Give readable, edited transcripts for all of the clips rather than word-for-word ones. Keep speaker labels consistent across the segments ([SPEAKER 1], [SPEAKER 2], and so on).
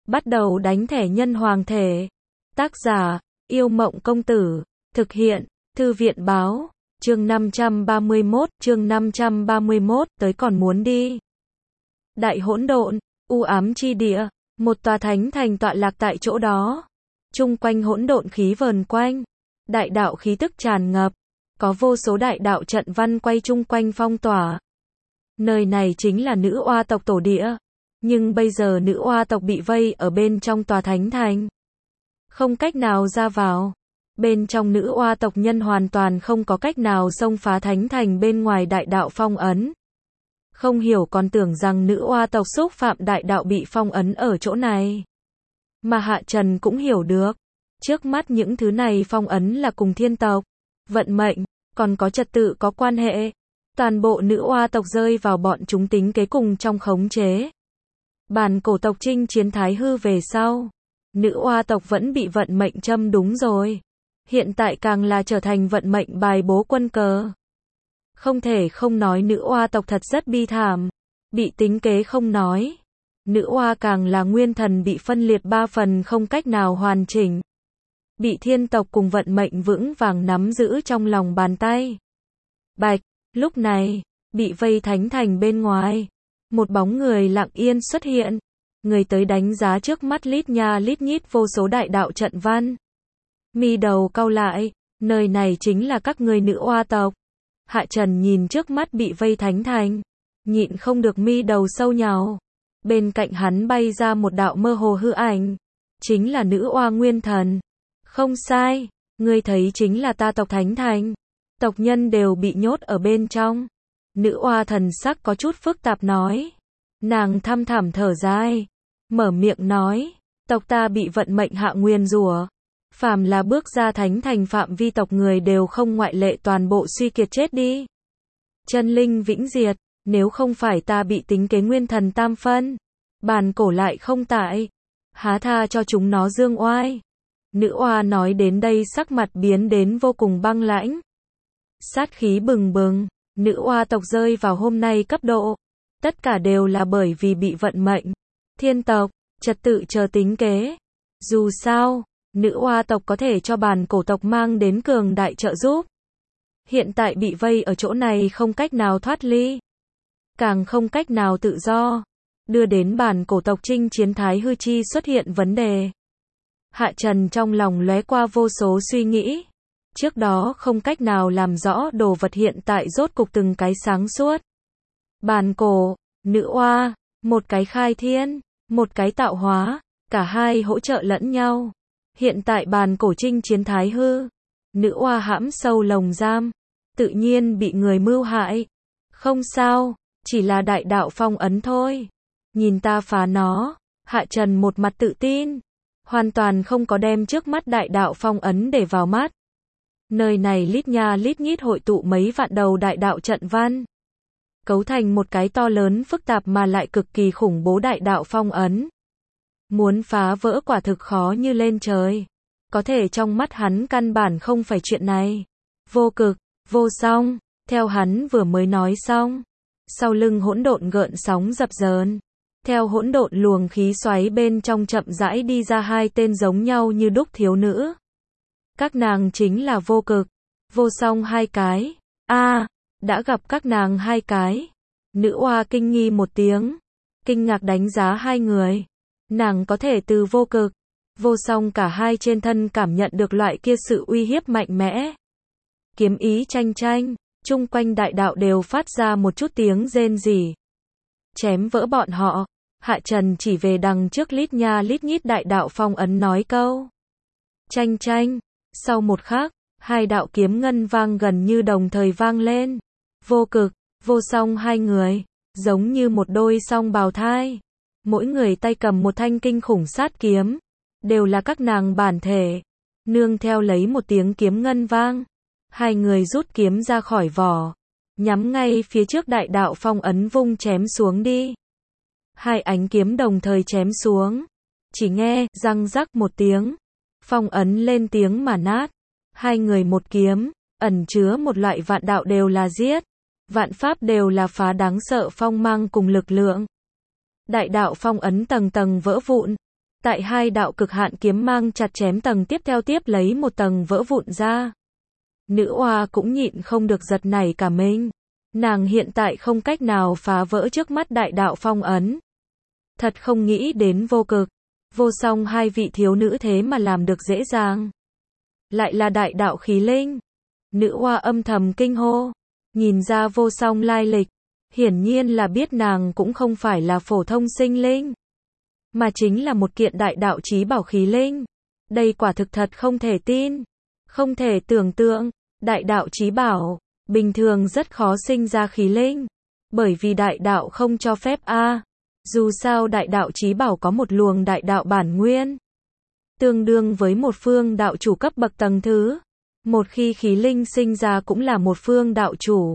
[SPEAKER 1] Bắt đầu đánh thẻ nhân hoàng thể. Tác giả, Yêu Mộng Công Tử. Thực hiện, Thư viện Báo. Chương 531, tới còn muốn đi. Đại hỗn độn, u ám chi địa, một tòa thánh thành tọa lạc tại chỗ đó. Chung quanh hỗn độn khí vờn quanh, đại đạo khí tức tràn ngập, có vô số đại đạo trận văn quay chung quanh phong tỏa. Nơi này chính là nữ oa tộc tổ địa, nhưng bây giờ nữ oa tộc bị vây ở bên trong tòa thánh thành, không cách nào ra vào. Bên trong nữ oa tộc nhân hoàn toàn không có cách nào xông phá thánh thành bên ngoài đại đạo phong ấn. Không hiểu còn tưởng rằng nữ oa tộc xúc phạm đại đạo bị phong ấn ở chỗ này. Mà Hạ Trần cũng hiểu được, trước mắt những thứ này phong ấn là cùng thiên tộc, vận mệnh, còn có trật tự có quan hệ. Toàn bộ nữ oa tộc rơi vào bọn chúng tính kế cùng trong khống chế. Bàn cổ tộc chinh chiến Thái Hư về sau, nữ oa tộc vẫn bị vận mệnh châm đúng rồi. Hiện tại càng là trở thành vận mệnh bài bố quân cờ. Không thể không nói nữ oa tộc thật rất bi thảm. Bị tính kế không nói. Nữ oa càng là nguyên thần bị phân liệt 3 phần không cách nào hoàn chỉnh. Bị thiên tộc cùng vận mệnh vững vàng nắm giữ trong lòng bàn tay. Bạch, lúc này, bị vây thánh thành bên ngoài. Một bóng người lặng yên xuất hiện. Người tới đánh giá trước mắt lít nha lít nhít vô số đại đạo trận văn. Mi đầu cau lại, nơi này chính là các người nữ oa tộc. Hạ Trần nhìn trước mắt bị vây thánh thành, nhịn không được mi đầu sâu nhàu. Bên cạnh hắn bay ra một đạo mơ hồ hư ảnh, chính là nữ oa nguyên thần. Không sai, ngươi thấy chính là ta tộc thánh thành. Tộc nhân đều bị nhốt ở bên trong. Nữ oa thần sắc có chút phức tạp nói. Nàng thăm thẳm thở dài, mở miệng nói, tộc ta bị vận mệnh hạ nguyền rủa. Phàm là bước ra thánh thành phạm vi tộc người đều không ngoại lệ toàn bộ suy kiệt chết đi. Chân linh vĩnh diệt, nếu không phải ta bị tính kế nguyên thần tam phân, bàn cổ lại không tại, há tha cho chúng nó dương oai. Nữ oa nói đến đây sắc mặt biến đến vô cùng băng lãnh. Sát khí bừng bừng, nữ oa tộc rơi vào hôm nay cấp độ. Tất cả đều là bởi vì bị vận mệnh, thiên tộc, trật tự chờ tính kế. Dù sao, nữ oa tộc có thể cho bàn cổ tộc mang đến cường đại trợ giúp. Hiện tại bị vây ở chỗ này không cách nào thoát ly, càng không cách nào tự do, đưa đến bàn cổ tộc chinh chiến Thái Hư chi xuất hiện vấn đề. Hạ Trần trong lòng lóe qua vô số suy nghĩ. Trước đó không cách nào làm rõ đồ vật hiện tại rốt cục từng cái sáng suốt. Bàn cổ, nữ oa, một cái khai thiên, một cái tạo hóa, cả hai hỗ trợ lẫn nhau. Hiện tại bàn cổ chinh chiến Thái Hư, nữ oa hãm sâu lồng giam, tự nhiên bị người mưu hại. Không sao, chỉ là đại đạo phong ấn thôi. Nhìn ta phá nó. Hạ Trần một mặt tự tin, hoàn toàn không có đem trước mắt đại đạo phong ấn để vào mắt. Nơi này lít nha lít nhít hội tụ mấy vạn đầu đại đạo trận văn, cấu thành một cái to lớn phức tạp mà lại cực kỳ khủng bố đại đạo phong ấn. Muốn phá vỡ quả thực khó như lên trời. Có thể trong mắt hắn căn bản không phải chuyện này. Vô cực, vô song, theo hắn vừa mới nói xong. Sau lưng hỗn độn gợn sóng dập dờn. Theo hỗn độn luồng khí xoáy bên trong chậm rãi đi ra hai tên giống nhau như đúc thiếu nữ. Các nàng chính là vô cực, vô song hai cái. Đã gặp các nàng hai cái. Nữ oa kinh nghi một tiếng, kinh ngạc đánh giá hai người. Nàng có thể từ vô cực, vô song cả hai trên thân cảm nhận được loại kia sự uy hiếp mạnh mẽ. Kiếm ý tranh tranh, chung quanh đại đạo đều phát ra một chút tiếng rên rỉ. Chém vỡ bọn họ. Hạ Trần chỉ về đằng trước lít nha lít nhít đại đạo phong ấn nói câu. Tranh tranh. Sau một khắc, hai đạo kiếm ngân vang gần như đồng thời vang lên. Vô cực, vô song hai người, giống như một đôi song bào thai. Mỗi người tay cầm một thanh kinh khủng sát kiếm, đều là các nàng bản thể. Nương theo lấy một tiếng kiếm ngân vang, hai người rút kiếm ra khỏi vỏ, nhắm ngay phía trước đại đạo phong ấn vung chém xuống đi. Hai ánh kiếm đồng thời chém xuống, chỉ nghe răng rắc một tiếng, phong ấn lên tiếng mà nát. Hai người một kiếm, ẩn chứa một loại vạn đạo đều là giết, vạn pháp đều là phá đáng sợ phong mang cùng lực lượng. Đại đạo phong ấn tầng tầng vỡ vụn, Tại hai đạo cực hạn kiếm mang chặt chém tầng tiếp theo tiếp lấy một tầng vỡ vụn ra. Nữ oa cũng nhịn không được giật nảy cả mình. Nàng hiện tại không cách nào phá vỡ trước mắt đại đạo phong ấn. Thật không nghĩ đến vô cực, vô song hai vị thiếu nữ thế mà làm được dễ dàng. Lại là đại đạo khí linh. Nữ oa âm thầm kinh hô. Nhìn ra vô song lai lịch. Hiển nhiên là biết nàng cũng không phải là phổ thông sinh linh. Mà chính là một kiện đại đạo chí bảo khí linh. Đây quả thực thật không thể tin. Không thể tưởng tượng. Đại đạo chí bảo. Bình thường rất khó sinh ra khí linh. Bởi vì đại đạo không cho phép a. Dù sao đại đạo chí bảo có một luồng đại đạo bản nguyên. Tương đương với một phương đạo chủ cấp bậc tầng thứ. Một khi khí linh sinh ra cũng là một phương đạo chủ.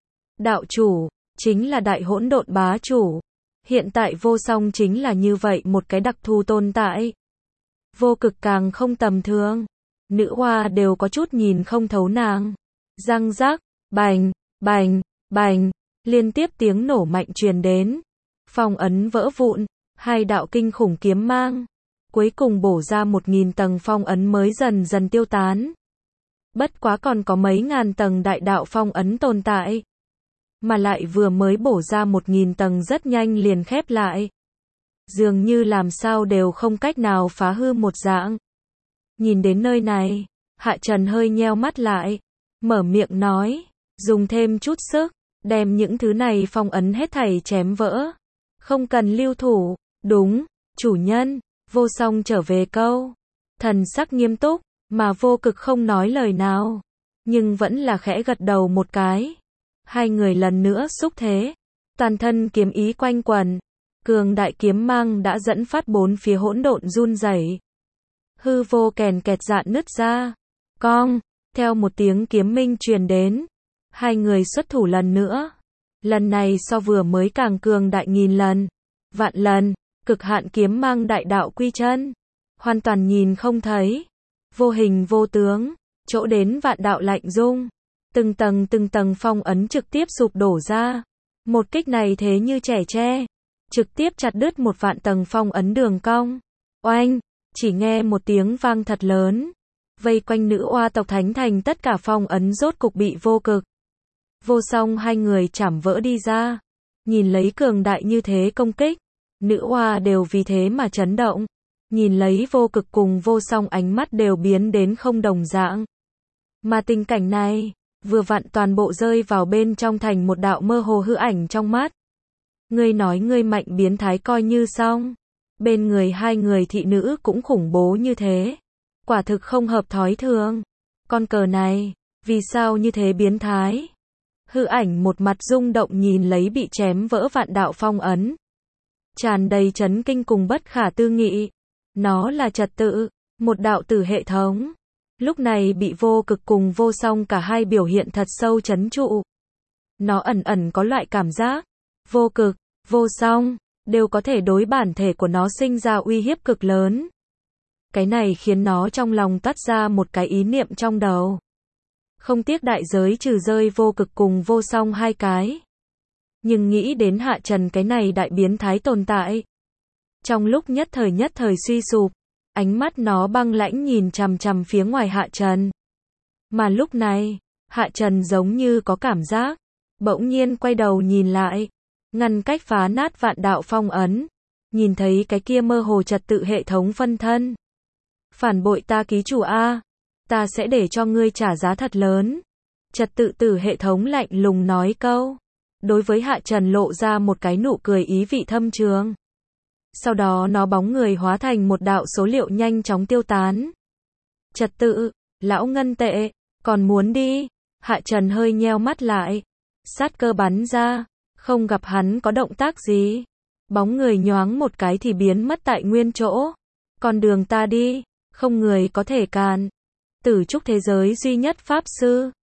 [SPEAKER 1] Đạo chủ, chính là đại hỗn độn bá chủ. Hiện tại vô song chính là như vậy một cái đặc thù tồn tại. Vô cực càng không tầm thường. Nữ hoa đều có chút nhìn không thấu nàng. Răng rác, bành, bành, bành. Liên tiếp tiếng nổ mạnh truyền đến. Phong ấn vỡ vụn. Hai đạo kinh khủng kiếm mang. Cuối cùng bổ ra 1000 tầng phong ấn mới dần dần tiêu tán. Bất quá còn có mấy ngàn tầng đại đạo phong ấn tồn tại. Mà lại vừa mới bổ ra 1000 tầng rất nhanh liền khép lại. Dường như làm sao đều không cách nào phá hư một dạng. Nhìn đến nơi này, Hạ Trần hơi nheo mắt lại. Mở miệng nói, dùng thêm chút sức, đem những thứ này phong ấn hết thảy chém vỡ. Không cần lưu thủ, đúng, chủ nhân, vô song trở về câu. Thần sắc nghiêm túc, mà vô cực không nói lời nào. Nhưng vẫn là khẽ gật đầu một cái. Hai người lần nữa xúc thế. Toàn thân kiếm ý quanh quần. Cường đại kiếm mang đã dẫn phát bốn phía hỗn độn run rẩy. Hư vô kèn kẹt dạn nứt ra. Cong, theo một tiếng kiếm minh truyền đến. Hai người xuất thủ lần nữa. Lần này so vừa mới càng cường đại nghìn lần. Vạn lần, cực hạn kiếm mang đại đạo quy chân. Hoàn toàn nhìn không thấy. Vô hình vô tướng, chỗ đến vạn đạo lạnh rung. Từng tầng phong ấn trực tiếp sụp đổ ra. Một kích này thế như trẻ tre. Trực tiếp chặt đứt một vạn tầng phong ấn đường cong. Oanh, chỉ nghe một tiếng vang thật lớn. Vây quanh nữ oa tộc thánh thành tất cả phong ấn rốt cục bị vô cực. Vô song hai người chảm vỡ đi ra. Nhìn lấy cường đại như thế công kích. Nữ oa đều vì thế mà chấn động. Nhìn lấy vô cực cùng vô song ánh mắt đều biến đến không đồng dạng. Mà tình cảnh này, vừa vặn toàn bộ rơi vào bên trong thành một đạo mơ hồ hư ảnh trong mắt. Ngươi nói ngươi mạnh biến thái coi như xong. Bên người hai người thị nữ cũng khủng bố như thế. Quả thực không hợp thói thường. Con cờ này, vì sao như thế biến thái? Hư ảnh một mặt rung động nhìn lấy bị chém vỡ vạn đạo phong ấn. Tràn đầy chấn kinh cùng bất khả tư nghị. Nó là trật tự, một đạo tử hệ thống. Lúc này bị vô cực cùng vô song cả hai biểu hiện thật sâu chấn trụ. Nó ẩn ẩn có loại cảm giác. Vô cực, vô song, đều có thể đối bản thể của nó sinh ra uy hiếp cực lớn. Cái này khiến nó trong lòng toát ra một cái ý niệm trong đầu. Không tiếc đại giới trừ rơi vô cực cùng vô song hai cái. Nhưng nghĩ đến Hạ Trần cái này đại biến thái tồn tại. Trong lúc nhất thời suy sụp, ánh mắt nó băng lãnh nhìn chằm chằm phía ngoài Hạ Trần. Mà lúc này, Hạ Trần giống như có cảm giác, bỗng nhiên quay đầu nhìn lại, ngăn cách phá nát vạn đạo phong ấn, nhìn thấy cái kia mơ hồ trật tự hệ thống phân thân. Phản bội ta ký chủ A, ta sẽ để cho ngươi trả giá thật lớn. Trật tự tử hệ thống lạnh lùng nói câu. Đối với Hạ Trần lộ ra một cái nụ cười ý vị thâm trường. Sau đó nó bóng người hóa thành một đạo số liệu nhanh chóng tiêu tán. Trật tự, lão ngân tệ, còn muốn đi? Hạ Trần hơi nheo mắt lại. Sát cơ bắn ra, không gặp hắn có động tác gì. Bóng người nhoáng một cái thì biến mất tại nguyên chỗ. Con đường ta đi, không người có thể cản. Tử trúc thế giới duy nhất pháp sư.